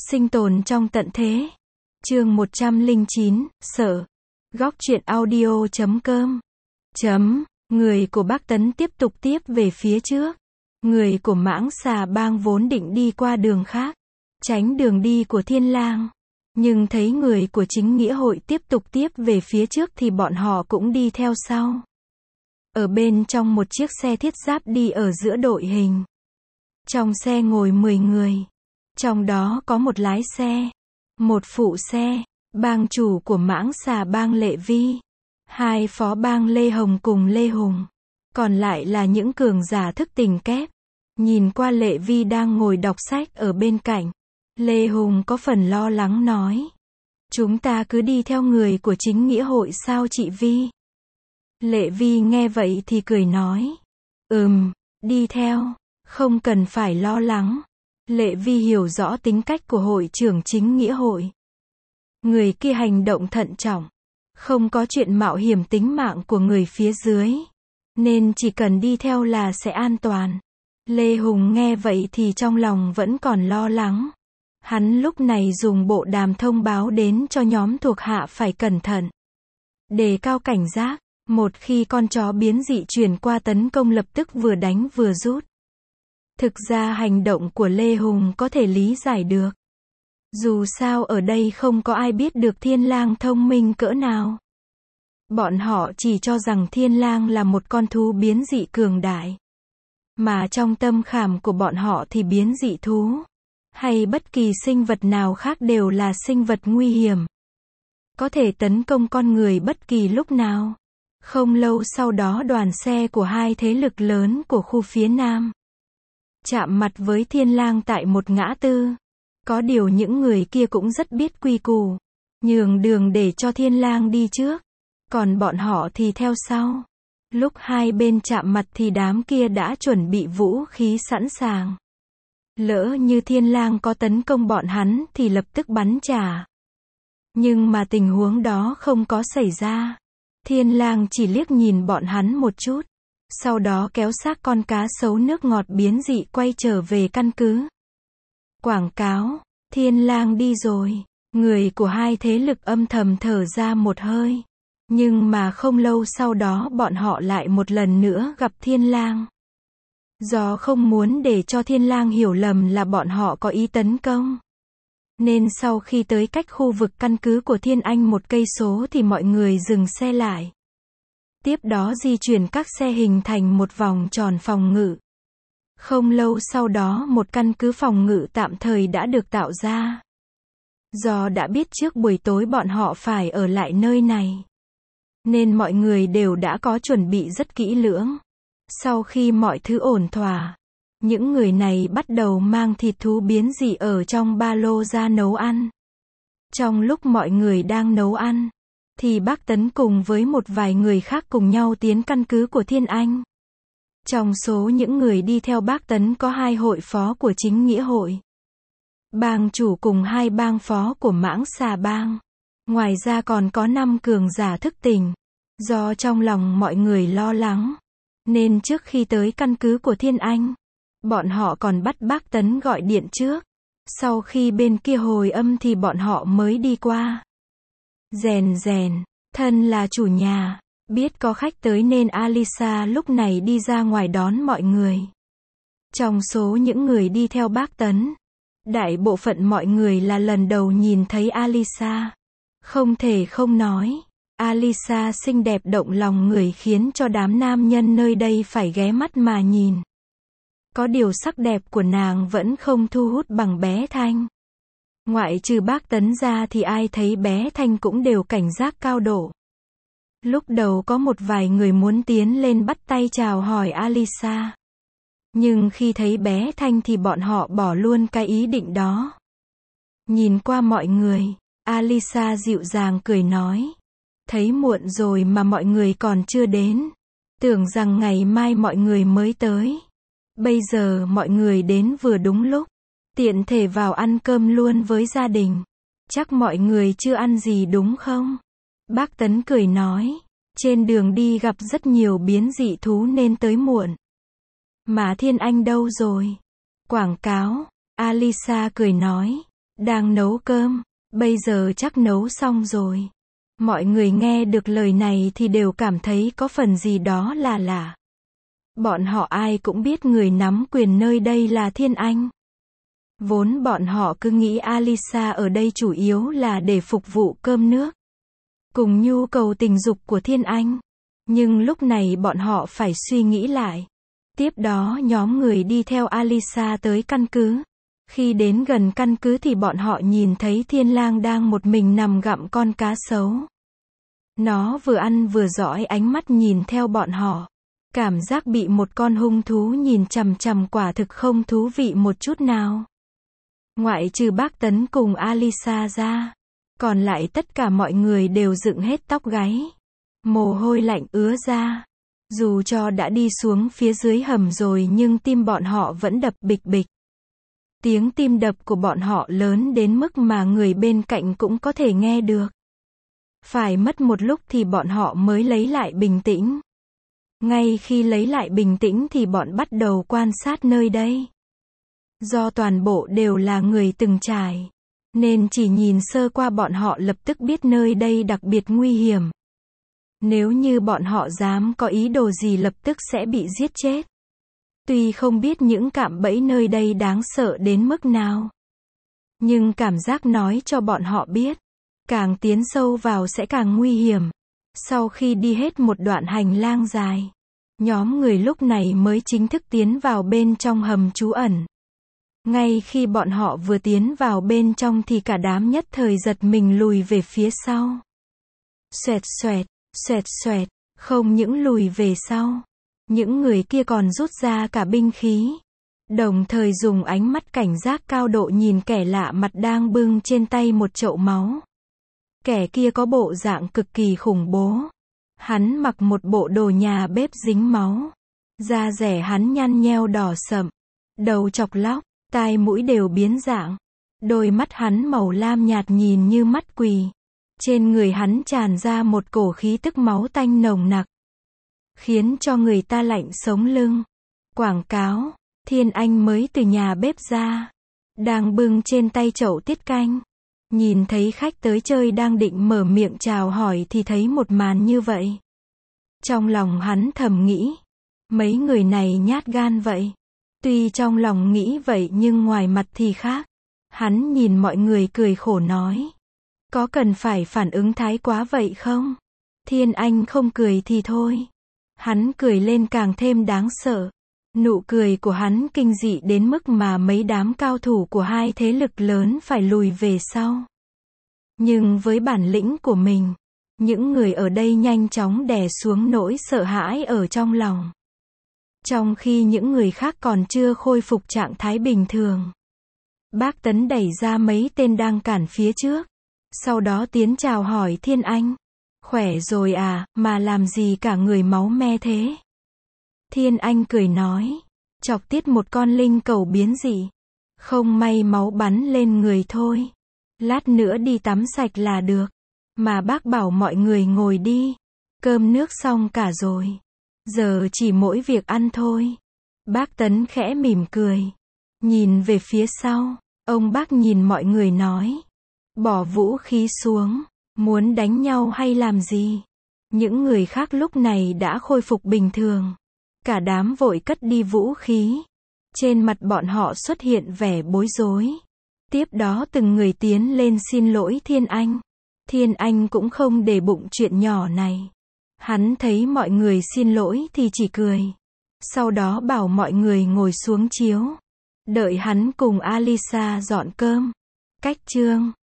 Sinh tồn trong tận thế. Chương 109, Sợ. Góc truyện audio.com. Người của Bác Tấn tiếp tục về phía trước. Người của Mãng Xà Bang vốn định đi qua đường khác, tránh đường đi của Thiên Lang. Nhưng thấy người của Chính Nghĩa Hội tiếp tục về phía trước thì bọn họ cũng đi theo sau. Ở bên trong một chiếc xe thiết giáp đi ở giữa đội hình. Trong xe ngồi 10 người. Trong đó có một lái xe, một phụ xe, bang chủ của Mãng Xà Bang Lệ Vi, hai phó bang Lê Hồng cùng Lê Hùng. Còn lại là những cường giả thức tình kép. Nhìn qua Lệ Vi đang ngồi đọc sách ở bên cạnh. Lê Hùng có phần lo lắng nói. Chúng ta cứ đi theo người của Chính Nghĩa Hội sao chị Vi? Lệ Vi nghe vậy thì cười nói. Đi theo, không cần phải lo lắng. Lệ Vi hiểu rõ tính cách của hội trưởng Chính Nghĩa Hội. Người kia hành động thận trọng, không có chuyện mạo hiểm tính mạng của người phía dưới, nên chỉ cần đi theo là sẽ an toàn. Lê Hùng nghe vậy thì trong lòng vẫn còn lo lắng. Hắn lúc này dùng bộ đàm thông báo đến cho nhóm thuộc hạ phải cẩn thận, đề cao cảnh giác. Một khi con chó biến dị chuyển qua tấn công lập tức vừa đánh vừa rút. Thực ra hành động của Lê Hùng có thể lý giải được. Dù sao ở đây không có ai biết được Thiên Lang thông minh cỡ nào. Bọn họ chỉ cho rằng Thiên Lang là một con thú biến dị cường đại. Mà trong tâm khảm của bọn họ thì biến dị thú, hay bất kỳ sinh vật nào khác đều là sinh vật nguy hiểm. Có thể tấn công con người bất kỳ lúc nào. Không lâu sau đó đoàn xe của hai thế lực lớn của khu phía Nam chạm mặt với Thiên Lang tại một ngã tư. Có điều những người kia cũng rất biết quy củ, nhường đường để cho Thiên Lang đi trước, còn bọn họ thì theo sau. Lúc hai bên chạm mặt thì đám kia đã chuẩn bị vũ khí sẵn sàng. Lỡ như Thiên Lang có tấn công bọn hắn thì lập tức bắn trả. Nhưng mà tình huống đó không có xảy ra. Thiên Lang chỉ liếc nhìn bọn hắn một chút, sau đó kéo xác con cá sấu nước ngọt biến dị quay trở về căn cứ. Quảng cáo, Thiên Lang đi rồi. Người của hai thế lực âm thầm thở ra một hơi. Nhưng mà không lâu sau đó bọn họ lại một lần nữa gặp Thiên Lang. Do không muốn để cho Thiên Lang hiểu lầm là bọn họ có ý tấn công, nên sau khi tới cách khu vực căn cứ của Thiên Anh 1 cây số thì mọi người dừng xe lại. Tiếp đó di chuyển các xe hình thành một vòng tròn phòng ngự. Không lâu sau đó một căn cứ phòng ngự tạm thời đã được tạo ra. Do đã biết trước buổi tối bọn họ phải ở lại nơi này, nên mọi người đều đã có chuẩn bị rất kỹ lưỡng. Sau khi mọi thứ ổn thỏa, những người này bắt đầu mang thịt thú biến dị ở trong ba lô ra nấu ăn. Trong lúc mọi người đang nấu ăn, thì Bác Tấn cùng với một vài người khác cùng nhau tiến căn cứ của Thiên Anh. Trong số những người đi theo Bác Tấn có 2 hội phó của Chính Nghĩa Hội, bang chủ cùng 2 bang phó của Mãng Xà Bang. Ngoài ra còn có 5 cường giả thức tỉnh. Do trong lòng mọi người lo lắng, nên trước khi tới căn cứ của Thiên Anh, bọn họ còn bắt Bác Tấn gọi điện trước. Sau khi bên kia hồi âm thì bọn họ mới đi qua. Rèn, thân là chủ nhà, biết có khách tới nên Alisa lúc này đi ra ngoài đón mọi người. Trong số những người đi theo Bác Tấn, đại bộ phận mọi người là lần đầu nhìn thấy Alisa. Không thể không nói, Alisa xinh đẹp động lòng người khiến cho đám nam nhân nơi đây phải ghé mắt mà nhìn. Có điều sắc đẹp của nàng vẫn không thu hút bằng bé Thanh. Ngoại trừ Bác Tấn ra thì ai thấy bé Thanh cũng đều cảnh giác cao độ. Lúc đầu có một vài người muốn tiến lên bắt tay chào hỏi Alisa. Nhưng khi thấy bé Thanh thì bọn họ bỏ luôn cái ý định đó. Nhìn qua mọi người, Alisa dịu dàng cười nói. Thấy muộn rồi mà mọi người còn chưa đến. Tưởng rằng ngày mai mọi người mới tới. Bây giờ mọi người đến vừa đúng lúc. Tiện thể vào ăn cơm luôn với gia đình. Chắc mọi người chưa ăn gì đúng không? Bác Tấn cười nói. Trên đường đi gặp rất nhiều biến dị thú nên tới muộn. Mà Thiên Anh đâu rồi? Quảng cáo. Alisa cười nói. Đang nấu cơm, bây giờ chắc nấu xong rồi. Mọi người nghe được lời này thì đều cảm thấy có phần gì đó là lạ. Bọn họ ai cũng biết người nắm quyền nơi đây là Thiên Anh. Vốn bọn họ cứ nghĩ Alisa ở đây chủ yếu là để phục vụ cơm nước, cùng nhu cầu tình dục của Thiên Anh. Nhưng lúc này bọn họ phải suy nghĩ lại. Tiếp đó nhóm người đi theo Alisa tới căn cứ. Khi đến gần căn cứ thì bọn họ nhìn thấy Thiên Lang đang một mình nằm gặm con cá sấu. Nó vừa ăn vừa dõi ánh mắt nhìn theo bọn họ. Cảm giác bị một con hung thú nhìn chằm chằm quả thực không thú vị một chút nào. Ngoại trừ bác Tấn cùng Alisa ra, còn lại tất cả mọi người đều dựng hết tóc gáy. Mồ hôi lạnh ứa ra. Dù cho đã đi xuống phía dưới hầm rồi nhưng tim bọn họ vẫn đập bịch bịch. Tiếng tim đập của bọn họ lớn đến mức mà người bên cạnh cũng có thể nghe được. Phải mất một lúc thì bọn họ mới lấy lại bình tĩnh. Ngay khi lấy lại bình tĩnh thì bọn bắt đầu quan sát nơi đây. Do toàn bộ đều là người từng trải, nên chỉ nhìn sơ qua bọn họ lập tức biết nơi đây đặc biệt nguy hiểm. Nếu như bọn họ dám có ý đồ gì lập tức sẽ bị giết chết. Tuy không biết những cạm bẫy nơi đây đáng sợ đến mức nào, nhưng cảm giác nói cho bọn họ biết, càng tiến sâu vào sẽ càng nguy hiểm. Sau khi đi hết một đoạn hành lang dài, nhóm người lúc này mới chính thức tiến vào bên trong hầm trú ẩn. Ngay khi bọn họ vừa tiến vào bên trong thì cả đám nhất thời giật mình lùi về phía sau. Xoẹt xoẹt, xoẹt xoẹt, không những lùi về sau, những người kia còn rút ra cả binh khí. Đồng thời dùng ánh mắt cảnh giác cao độ nhìn kẻ lạ mặt đang bưng trên tay một chậu máu. Kẻ kia có bộ dạng cực kỳ khủng bố. Hắn mặc một bộ đồ nhà bếp dính máu. Da dẻ hắn nhăn nheo đỏ sậm. Đầu chọc lóc, tai mũi đều biến dạng. Đôi mắt hắn màu lam nhạt nhìn như mắt quỳ. Trên người hắn tràn ra một cổ khí tức máu tanh nồng nặc, khiến cho người ta lạnh sống lưng. Quảng cáo, Thiên Anh mới từ nhà bếp ra, đang bưng trên tay chậu tiết canh. Nhìn thấy khách tới chơi đang định mở miệng chào hỏi thì thấy một màn như vậy. Trong lòng hắn thầm nghĩ, mấy người này nhát gan vậy. Tuy trong lòng nghĩ vậy nhưng ngoài mặt thì khác. Hắn nhìn mọi người cười khổ nói, có cần phải phản ứng thái quá vậy không? Thiên Anh không cười thì thôi. Hắn cười lên càng thêm đáng sợ. Nụ cười của hắn kinh dị đến mức mà mấy đám cao thủ của hai thế lực lớn phải lùi về sau. Nhưng với bản lĩnh của mình, những người ở đây nhanh chóng đè xuống nỗi sợ hãi ở trong lòng. Trong khi những người khác còn chưa khôi phục trạng thái bình thường, bác Tấn đẩy ra mấy tên đang cản phía trước. Sau đó tiến chào hỏi Thiên Anh. Khỏe rồi à, mà làm gì cả người máu me thế? Thiên Anh cười nói, chọc tiết một con linh cầu biến dị. Không may máu bắn lên người thôi. Lát nữa đi tắm sạch là được. Mà bác bảo mọi người ngồi đi. Cơm nước xong cả rồi. Giờ chỉ mỗi việc ăn thôi. Bác Tấn khẽ mỉm cười. Nhìn về phía sau, ông bác nhìn mọi người nói, bỏ vũ khí xuống, muốn đánh nhau hay làm gì? Những người khác lúc này đã khôi phục bình thường. Cả đám vội cất đi vũ khí. Trên mặt bọn họ xuất hiện vẻ bối rối. Tiếp đó từng người tiến lên xin lỗi Thiên Anh. Thiên Anh cũng không để bụng chuyện nhỏ này. Hắn thấy mọi người xin lỗi thì chỉ cười. Sau đó bảo mọi người ngồi xuống chiếu. Đợi hắn cùng Alisa dọn cơm. Cách chương